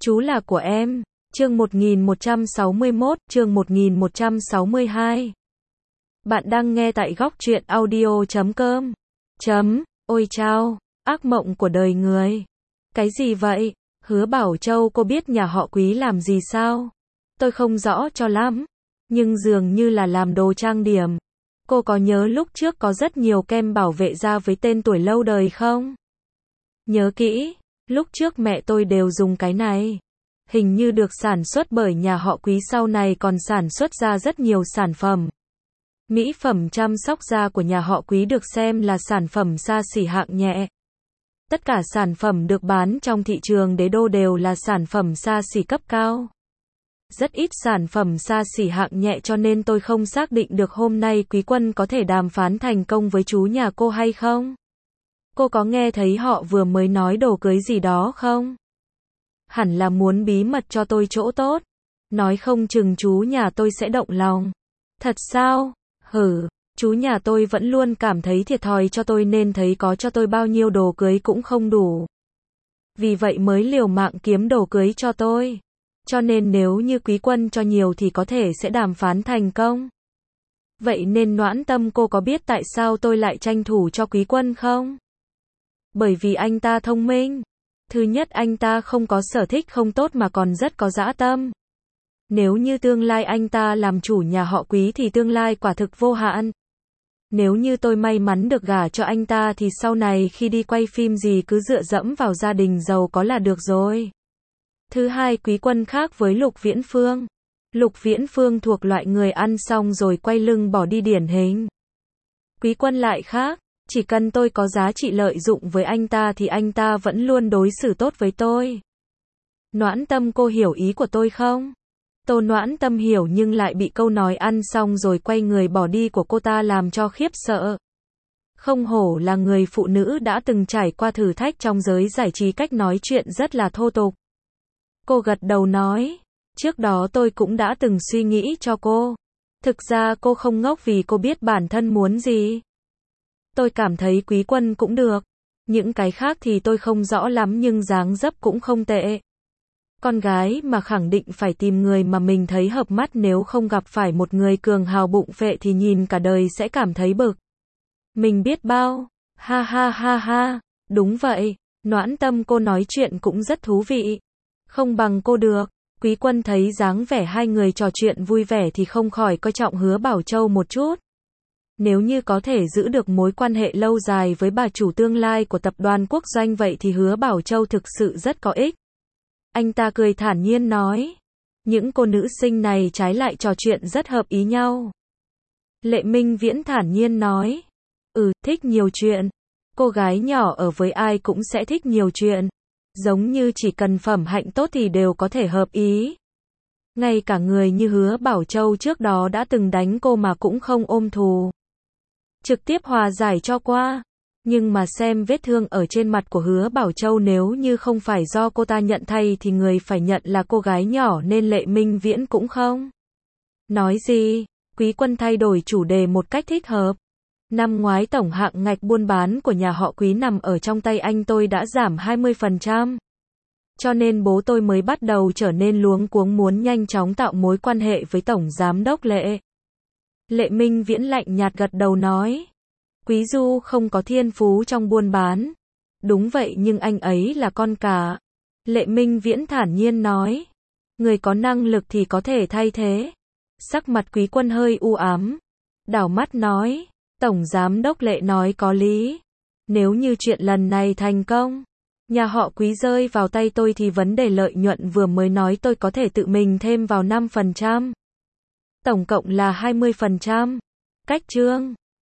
Chú là của em. Chương 1161, chương 1162. Bạn đang nghe tại góc truyện audio.com. Ôi chao, ác mộng của đời người. Cái gì vậy? Hứa Bảo Châu, cô biết nhà họ Quý làm gì sao? Tôi không rõ cho lắm, nhưng dường như là làm đồ trang điểm. Cô có nhớ lúc trước có rất nhiều kem bảo vệ da với tên tuổi lâu đời không? Nhớ kỹ, lúc trước mẹ tôi đều dùng cái này. Hình như được sản xuất bởi nhà họ Quý, sau này còn sản xuất ra rất nhiều sản phẩm. Mỹ phẩm chăm sóc da của nhà họ Quý được xem là sản phẩm xa xỉ hạng nhẹ. Tất cả sản phẩm được bán trong thị trường đế đô đều là sản phẩm xa xỉ cấp cao. Rất ít sản phẩm xa xỉ hạng nhẹ, cho nên tôi không xác định được hôm nay Quý Quân có thể đàm phán thành công với chú nhà cô hay không. Cô có nghe thấy họ vừa mới nói đồ cưới gì đó không? Hẳn là muốn bí mật cho tôi chỗ tốt. Nói không chừng chú nhà tôi sẽ động lòng. Thật sao? Chú nhà tôi vẫn luôn cảm thấy thiệt thòi cho tôi, nên thấy có cho tôi bao nhiêu đồ cưới cũng không đủ. Vì vậy mới liều mạng kiếm đồ cưới cho tôi. Cho nên nếu như Quý Quân cho nhiều thì có thể sẽ đàm phán thành công. Vậy nên Noãn Tâm, cô có biết tại sao tôi lại tranh thủ cho Quý Quân không? Bởi vì anh ta thông minh. Thứ nhất, anh ta không có sở thích không tốt mà còn rất có dã tâm. Nếu như tương lai anh ta làm chủ nhà họ Quý thì tương lai quả thực vô hạn. Nếu như tôi may mắn được gả cho anh ta thì sau này khi đi quay phim gì cứ dựa dẫm vào gia đình giàu có là được rồi. Thứ hai, Quý Quân khác với Lục Viễn Phương. Lục Viễn Phương thuộc loại người ăn xong rồi quay lưng bỏ đi điển hình. Quý Quân lại khác. Chỉ cần tôi có giá trị lợi dụng với anh ta thì anh ta vẫn luôn đối xử tốt với tôi. Noãn Tâm, cô hiểu ý của tôi không? Tô Noãn Tâm hiểu, nhưng lại bị câu nói ăn xong rồi quay người bỏ đi của cô ta làm cho khiếp sợ. Không hổ là người phụ nữ đã từng trải qua thử thách trong giới giải trí, cách nói chuyện rất là thô tục. Cô gật đầu nói, trước đó tôi cũng đã từng suy nghĩ cho cô. Thực ra cô không ngốc vì cô biết bản thân muốn gì. Tôi cảm thấy Quý Quân cũng được. Những cái khác thì tôi không rõ lắm, nhưng dáng dấp cũng không tệ. Con gái mà khẳng định phải tìm người mà mình thấy hợp mắt, nếu không gặp phải một người cường hào bụng phệ thì nhìn cả đời sẽ cảm thấy bực. Mình biết bao. Ha ha ha ha. Đúng vậy. Noãn Tâm, cô nói chuyện cũng rất thú vị. Không bằng cô được. Quý Quân thấy dáng vẻ hai người trò chuyện vui vẻ thì không khỏi coi trọng Hứa Bảo Châu một chút. Nếu như có thể giữ được mối quan hệ lâu dài với bà chủ tương lai của tập đoàn Quốc Doanh vậy thì Hứa Bảo Châu thực sự rất có ích. Anh ta cười thản nhiên nói. Những cô nữ sinh này trái lại trò chuyện rất hợp ý nhau. Lệ Minh Viễn thản nhiên nói. Thích nhiều chuyện. Cô gái nhỏ ở với ai cũng sẽ thích nhiều chuyện. Giống như chỉ cần phẩm hạnh tốt thì đều có thể hợp ý. Ngay cả người như Hứa Bảo Châu trước đó đã từng đánh cô mà cũng không ôm thù. Trực tiếp hòa giải cho qua. Nhưng mà xem vết thương ở trên mặt của Hứa Bảo Châu, nếu như không phải do cô ta nhận thay thì người phải nhận là cô gái nhỏ, nên Lệ Minh Viễn cũng không nói gì. Quý Quân thay đổi chủ đề một cách thích hợp. Năm ngoái tổng hạng ngạch buôn bán của nhà họ Quý nằm ở trong tay anh tôi đã giảm 20%. Cho nên bố tôi mới bắt đầu trở nên luống cuống, muốn nhanh chóng tạo mối quan hệ với Tổng Giám đốc Lệ. Lệ Minh Viễn lạnh nhạt gật đầu nói. Quý Du không có thiên phú trong buôn bán. Đúng vậy, nhưng anh ấy là con cả. Lệ Minh Viễn thản nhiên nói. Người có năng lực thì có thể thay thế. Sắc mặt Quý Quân hơi u ám. Đảo mắt nói. Tổng Giám đốc Lệ nói có lý. Nếu như chuyện lần này thành công, nhà họ Quý rơi vào tay tôi thì vấn đề lợi nhuận vừa mới nói tôi có thể tự mình thêm vào 5%. Tổng cộng là 20%. Cách chương